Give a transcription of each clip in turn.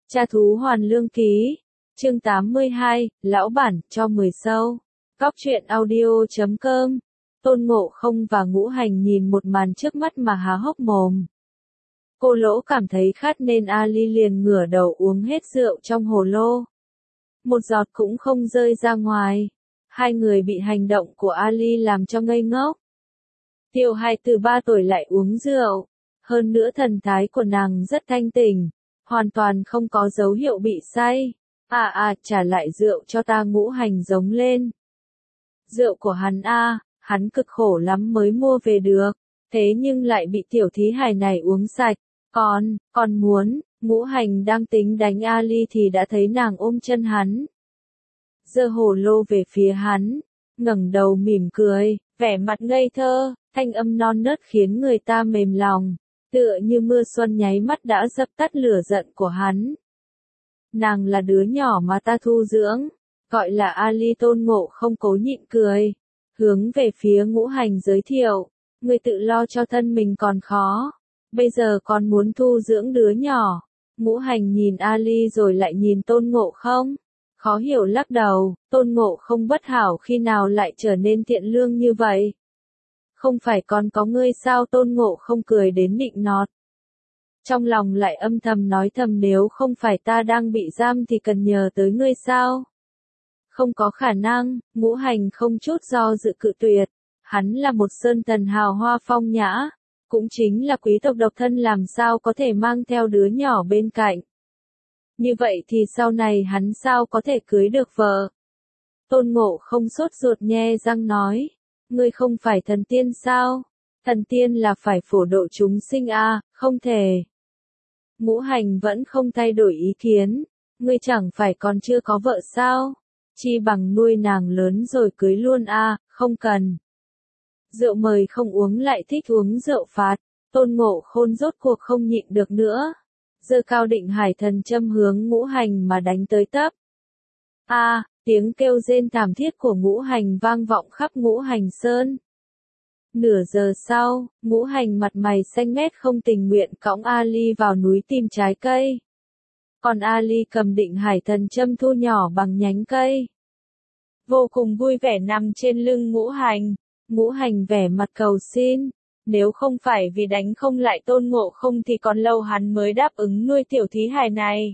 Tra thú hoàn lương ký. Chương 82, lão bản, cho 10 sâu. Góc truyện audio.com. Tôn Ngộ Không và Ngũ Hành nhìn một màn trước mắt mà há hốc mồm. Cô Lỗ cảm thấy khát nên Ali liền ngửa đầu uống hết rượu trong hồ lô. Một giọt cũng không rơi ra ngoài. Hai người bị hành động của Ali làm cho ngây ngốc. Tiểu hài từ 3 tuổi lại uống rượu. Hơn nữa thần thái của nàng rất thanh tỉnh. Hoàn toàn không có dấu hiệu bị say. Trả lại rượu cho ta, Ngũ Hành giống lên. Rượu của hắn hắn cực khổ lắm mới mua về được. Thế nhưng lại bị tiểu thí hài này uống sạch. Còn muốn, Ngũ Hành đang tính đánh Ali thì đã thấy nàng ôm chân hắn. Giơ hồ lô về phía hắn, ngẩng đầu mỉm cười, vẻ mặt ngây thơ, thanh âm non nớt khiến người ta mềm lòng, tựa như mưa xuân nháy mắt đã dập tắt lửa giận của hắn. Nàng là đứa nhỏ mà ta thu dưỡng, gọi là Ali. Tôn Ngộ Không cố nhịn cười, hướng về phía Ngũ Hành giới thiệu, người tự lo cho thân mình còn khó, bây giờ còn muốn thu dưỡng đứa nhỏ. Ngũ Hành nhìn Ali rồi lại nhìn Tôn Ngộ Không, khó hiểu lắc đầu. Tôn Ngộ Không bất hảo khi nào lại trở nên thiện lương như vậy? Không phải còn có ngươi sao? Tôn Ngộ Không cười đến nịnh nọt. Trong lòng lại âm thầm nói thầm, nếu không phải ta đang bị giam thì cần nhờ tới ngươi sao? Không có khả năng. Ngũ Hành không chút do dự cự tuyệt. Hắn là một sơn thần hào hoa phong nhã, cũng chính là quý tộc độc thân, làm sao có thể mang theo đứa nhỏ bên cạnh. Như vậy thì sau này hắn sao có thể cưới được vợ? Tôn Ngộ Không sốt ruột nhe răng nói, ngươi không phải thần tiên sao? Thần tiên là phải phổ độ chúng sinh không thể. Ngũ Hành vẫn không thay đổi ý kiến, ngươi chẳng phải còn chưa có vợ sao? Chi bằng nuôi nàng lớn rồi cưới luôn không cần. Rượu mời không uống lại thích uống rượu phạt. Tôn Ngộ Không rốt cuộc không nhịn được nữa, giơ cao Định Hải Thần Châm hướng Ngũ Hành mà đánh tới tấp. Tiếng kêu rên thảm thiết của Ngũ Hành vang vọng khắp Ngũ Hành Sơn. Nửa giờ sau, Ngũ Hành mặt mày xanh mét không tình nguyện cõng Ali vào núi tìm trái cây. Còn Ali cầm Định Hải Thần Châm thu nhỏ bằng nhánh cây, vô cùng vui vẻ nằm trên lưng Ngũ Hành. Ngũ Hành vẻ mặt cầu xin, nếu không phải vì đánh không lại Tôn Ngộ Không thì còn lâu hắn mới đáp ứng nuôi tiểu thí hài này.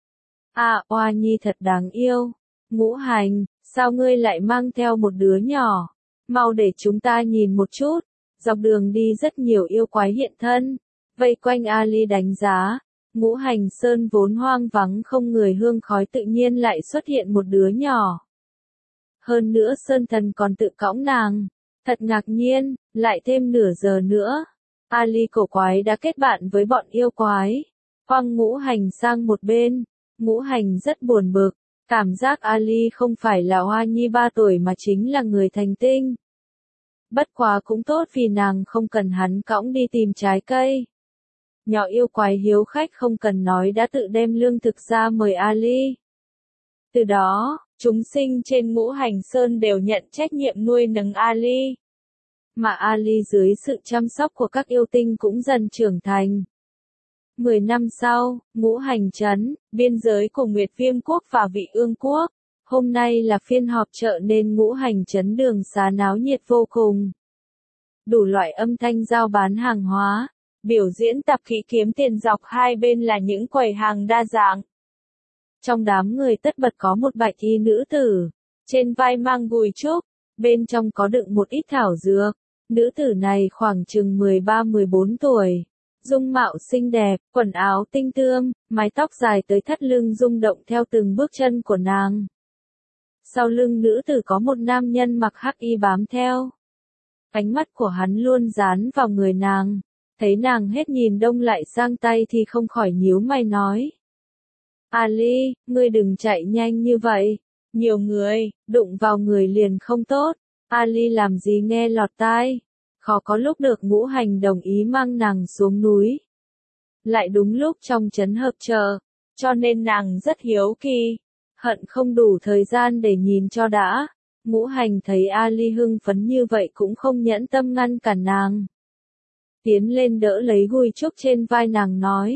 Oa nhi thật đáng yêu. Ngũ Hành, sao ngươi lại mang theo một đứa nhỏ? Mau để chúng ta nhìn một chút. Dọc đường đi rất nhiều yêu quái hiện thân, vây quanh Ali đánh giá. Ngũ Hành Sơn vốn hoang vắng không người hương khói, tự nhiên lại xuất hiện một đứa nhỏ. Hơn nữa Sơn Thần còn tự cõng nàng. Thật ngạc nhiên, lại thêm nửa giờ nữa, Ali cổ quái đã kết bạn với bọn yêu quái, quăng Ngũ Hành sang một bên. Ngũ Hành rất buồn bực, cảm giác Ali không phải là hoa nhi 3 tuổi mà chính là người thành tinh. Bất quá cũng tốt vì nàng không cần hắn cõng đi tìm trái cây. Nhỏ yêu quái hiếu khách không cần nói đã tự đem lương thực ra mời Ali. Từ đó, chúng sinh trên Ngũ Hành Sơn đều nhận trách nhiệm nuôi nấng Ali. Mà Ali dưới sự chăm sóc của các yêu tinh cũng dần trưởng thành. 10 năm sau, Ngũ Hành Trấn, biên giới của Nguyệt Viêm Quốc và Vị Ương Quốc. Hôm nay là phiên họp chợ nên Ngũ Hành Trấn đường xá náo nhiệt vô cùng. Đủ loại âm thanh giao bán hàng hóa, biểu diễn tập khí kiếm tiền, dọc hai bên là những quầy hàng đa dạng. Trong đám người tất bật có một bạch y nữ tử, trên vai mang gùi trúc, bên trong có đựng một ít thảo dược. Nữ tử này khoảng chừng 13-14 tuổi, dung mạo xinh đẹp, quần áo tinh tươm, mái tóc dài tới thắt lưng rung động theo từng bước chân của nàng. Sau lưng nữ tử có một nam nhân mặc hắc y bám theo. Ánh mắt của hắn luôn dán vào người nàng, thấy nàng hết nhìn đông lại sang tay thì không khỏi nhíu mày nói. Ali, ngươi đừng chạy nhanh như vậy, nhiều người, đụng vào người liền không tốt. Ali làm gì nghe lọt tai, khó có lúc được Ngũ Hành đồng ý mang nàng xuống núi. Lại đúng lúc trong trấn hợp chợ, cho nên nàng rất hiếu kỳ, hận không đủ thời gian để nhìn cho đã. Ngũ Hành thấy Ali hưng phấn như vậy cũng không nhẫn tâm ngăn cản nàng. Tiến lên đỡ lấy gùi trúc trên vai nàng nói,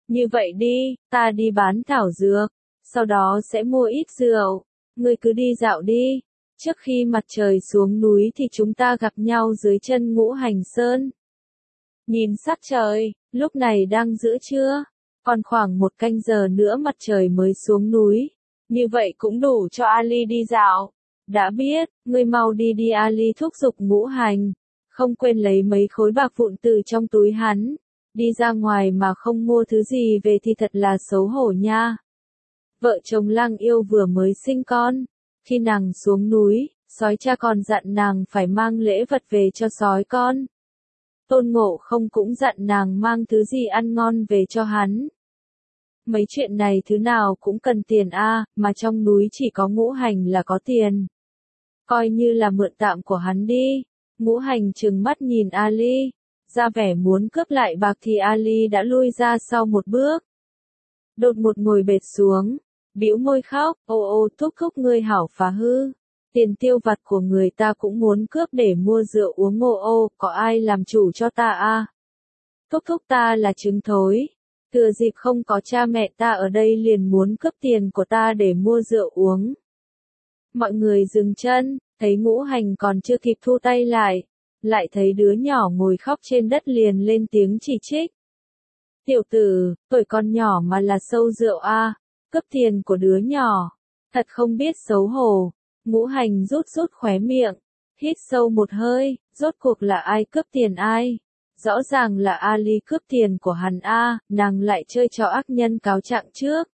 Như vậy đi, ta đi bán thảo dược, sau đó sẽ mua ít rượu, ngươi cứ đi dạo đi. Trước khi mặt trời xuống núi thì chúng ta gặp nhau dưới chân Ngũ Hành Sơn. Nhìn sắc trời, lúc này đang giữa trưa, còn khoảng 1 canh giờ nữa mặt trời mới xuống núi. Như vậy cũng đủ cho Ali đi dạo. Đã biết, ngươi mau đi đi, Ali thúc giục Ngũ Hành. Không quên lấy mấy khối bạc vụn từ trong túi hắn. Đi ra ngoài mà không mua thứ gì về thì thật là xấu hổ nha. Vợ chồng Lăng Yêu vừa mới sinh con. Khi nàng xuống núi, sói cha còn dặn nàng phải mang lễ vật về cho sói con. Tôn Ngộ Không cũng dặn nàng mang thứ gì ăn ngon về cho hắn. Mấy chuyện này thứ nào cũng cần tiền mà trong núi chỉ có Ngũ Hành là có tiền. Coi như là mượn tạm của hắn đi. Ngũ Hành trừng mắt nhìn Ali, ra vẻ muốn cướp lại bạc thì Ali đã lui ra sau một bước. Đột ngột ngồi bệt xuống, bĩu môi khóc, ô thúc thúc ngươi hảo phá hư. Tiền tiêu vặt của người ta cũng muốn cướp để mua rượu uống, có ai làm chủ cho ta Thúc thúc ta là trứng thối. Thừa dịp không có cha mẹ ta ở đây liền muốn cướp tiền của ta để mua rượu uống. Mọi người dừng chân, thấy Ngũ Hành còn chưa kịp thu tay lại thấy đứa nhỏ ngồi khóc trên đất liền lên tiếng chỉ trích. Tiểu tử, tuổi con nhỏ mà là sâu rượu cướp tiền của đứa nhỏ. Thật không biết xấu hổ. Ngũ Hành rút khóe miệng, hít sâu một hơi, rốt cuộc là ai cướp tiền ai? Rõ ràng là Ali cướp tiền của hắn nàng lại chơi trò ác nhân cáo trạng trước.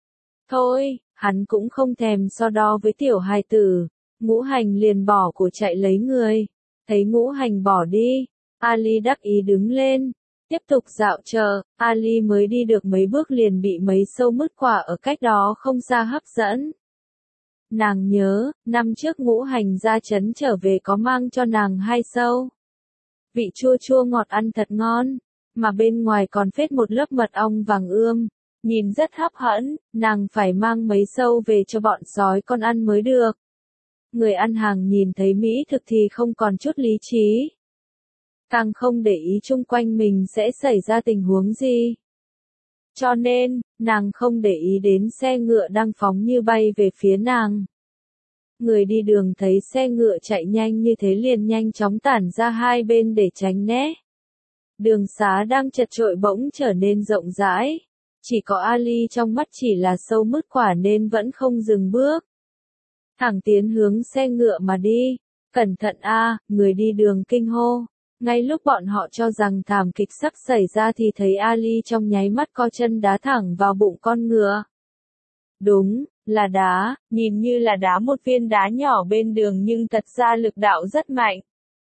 Thôi, hắn cũng không thèm so đo với tiểu hài tử. Ngũ Hành liền bỏ của chạy lấy người. Thấy Ngũ Hành bỏ đi, Ali đắc ý đứng lên, tiếp tục dạo chợ. Ali mới đi được mấy bước liền bị mấy sâu mứt quả ở cách đó không xa hấp dẫn. Nàng nhớ, năm trước Ngũ Hành ra trấn trở về có mang cho nàng 2 sâu. Vị chua chua ngọt ăn thật ngon, mà bên ngoài còn phết một lớp mật ong vàng ươm, nhìn rất hấp dẫn, nàng phải mang mấy sâu về cho bọn sói con ăn mới được. Người ăn hàng nhìn thấy mỹ thực thì không còn chút lý trí. Càng không để ý chung quanh mình sẽ xảy ra tình huống gì. Cho nên, nàng không để ý đến xe ngựa đang phóng như bay về phía nàng. Người đi đường thấy xe ngựa chạy nhanh như thế liền nhanh chóng tản ra hai bên để tránh né. Đường xá đang chật chội bỗng trở nên rộng rãi. Chỉ có Ali trong mắt chỉ là sâu mứt quả nên vẫn không dừng bước. Thẳng tiến hướng xe ngựa mà đi. Cẩn thận người đi đường kinh hô. Ngay lúc bọn họ cho rằng thảm kịch sắp xảy ra thì thấy Ali trong nháy mắt co chân đá thẳng vào bụng con ngựa. Đúng, là đá, nhìn như là đá một viên đá nhỏ bên đường nhưng thật ra lực đạo rất mạnh.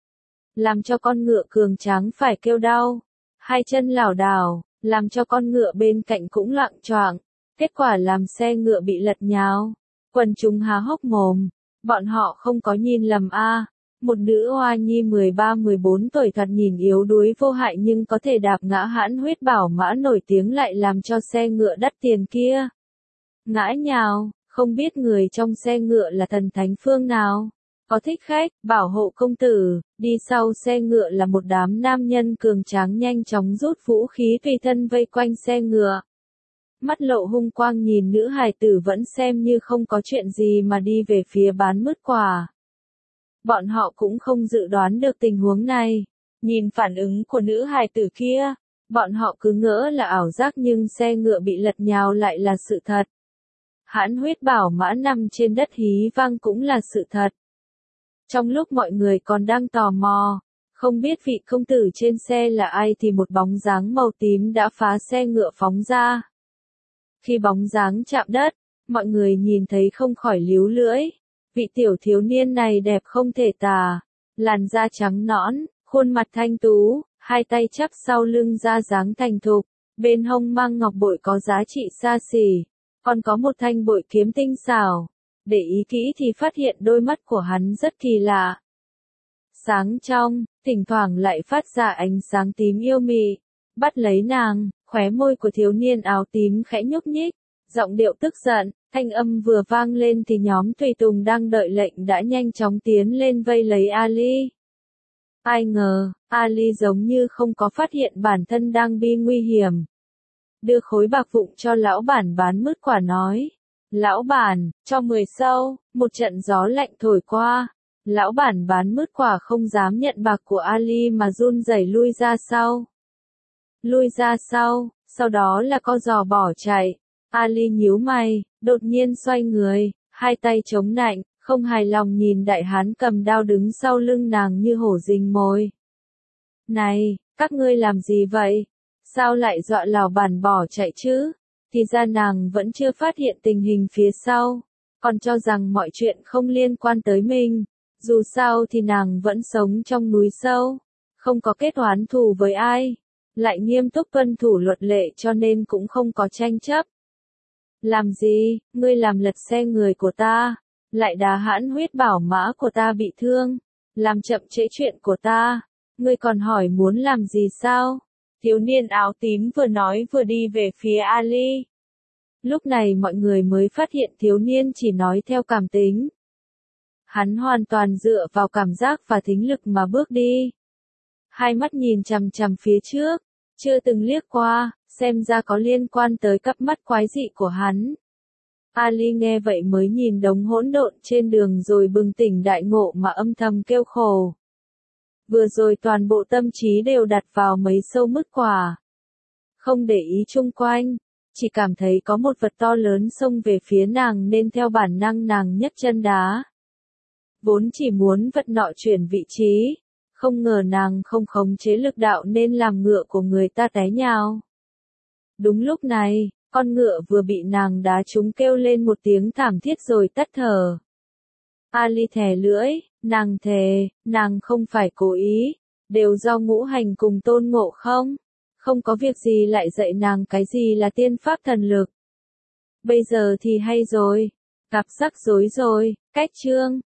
Làm cho con ngựa cường tráng phải kêu đau. Hai chân lảo đảo, làm cho con ngựa bên cạnh cũng loạng choạng. Kết quả làm xe ngựa bị lật nhào. Quần chúng há hốc mồm. Bọn họ không có nhìn lầm Một nữ hoa nhi 13-14 tuổi thoạt nhìn yếu đuối vô hại nhưng có thể đạp ngã hãn huyết bảo mã nổi tiếng lại làm cho xe ngựa đắt tiền kia ngã nhào, không biết người trong xe ngựa là thần thánh phương nào. Có thích khách, bảo hộ công tử, đi sau xe ngựa là một đám nam nhân cường tráng nhanh chóng rút vũ khí tùy thân vây quanh xe ngựa. Mắt lộ hung quang nhìn nữ hài tử vẫn xem như không có chuyện gì mà đi về phía bán mứt quả. Bọn họ cũng không dự đoán được tình huống này. Nhìn phản ứng của nữ hài tử kia, bọn họ cứ ngỡ là ảo giác nhưng xe ngựa bị lật nhào lại là sự thật. Hãn huyết bảo mã nằm trên đất hí vang cũng là sự thật. Trong lúc mọi người còn đang tò mò, không biết vị công tử trên xe là ai thì một bóng dáng màu tím đã phá xe ngựa phóng ra. Khi bóng dáng chạm đất, mọi người nhìn thấy không khỏi líu lưỡi. Vị tiểu thiếu niên này đẹp không thể tả, làn da trắng nõn, khuôn mặt thanh tú, hai tay chắp sau lưng ra dáng thành thục, bên hông mang ngọc bội có giá trị xa xỉ, còn có một thanh bội kiếm tinh xảo. Để ý kỹ thì phát hiện đôi mắt của hắn rất kỳ lạ. Sáng trong, thỉnh thoảng lại phát ra ánh sáng tím yêu mị. Bắt lấy nàng, khóe môi của thiếu niên áo tím khẽ nhúc nhích, giọng điệu tức giận, thanh âm vừa vang lên thì nhóm tùy tùng đang đợi lệnh đã nhanh chóng tiến lên vây lấy Ali. Ai ngờ, Ali giống như không có phát hiện bản thân đang bị nguy hiểm. đưa khối bạc vụn cho lão bản bán mứt quả nói. Lão bản, cho 10 sâu, một trận gió lạnh thổi qua. Lão bản bán mứt quả không dám nhận bạc của Ali mà run rẩy lui ra sau. Lui ra sau đó là co giò bỏ chạy. Ali nhíu mày, đột nhiên xoay người, hai tay chống nạnh, không hài lòng nhìn đại hán cầm đao đứng sau lưng nàng như hổ rình mồi. Này, các ngươi làm gì vậy? Sao lại dọa lão bản bỏ chạy chứ? Thì ra nàng vẫn chưa phát hiện tình hình phía sau, còn cho rằng mọi chuyện không liên quan tới mình. Dù sao thì nàng vẫn sống trong núi sâu, không có kết oán thù với ai, lại nghiêm túc tuân thủ luật lệ cho nên cũng không có tranh chấp. Làm gì, ngươi làm lật xe người của ta, lại đá hãn huyết bảo mã của ta bị thương, làm chậm trễ chuyện của ta, ngươi còn hỏi muốn làm gì sao? Thiếu niên áo tím vừa nói vừa đi về phía Ali. Lúc này mọi người mới phát hiện thiếu niên chỉ nói theo cảm tính. Hắn hoàn toàn dựa vào cảm giác và thính lực mà bước đi. Hai mắt nhìn chằm chằm phía trước, chưa từng liếc qua, xem ra có liên quan tới cặp mắt quái dị của hắn. Ali nghe vậy mới nhìn đống hỗn độn trên đường rồi bừng tỉnh đại ngộ mà âm thầm kêu khổ. Vừa rồi toàn bộ tâm trí đều đặt vào mấy sâu mứt quả. Không để ý chung quanh, chỉ cảm thấy có một vật to lớn xông về phía nàng nên theo bản năng nàng nhấc chân đá. Vốn chỉ muốn vật nọ chuyển vị trí, không ngờ nàng không khống chế lực đạo nên làm ngựa của người ta té nhào. Đúng lúc này, con ngựa vừa bị nàng đá trúng kêu lên một tiếng thảm thiết rồi tắt thở. Ali thè lưỡi, nàng thề, nàng không phải cố ý, đều do Ngũ Hành cùng Tôn Ngộ không có việc gì lại dạy nàng cái gì là tiên pháp thần lực. Bây giờ thì hay rồi, gặp rắc rối rồi, cách chương.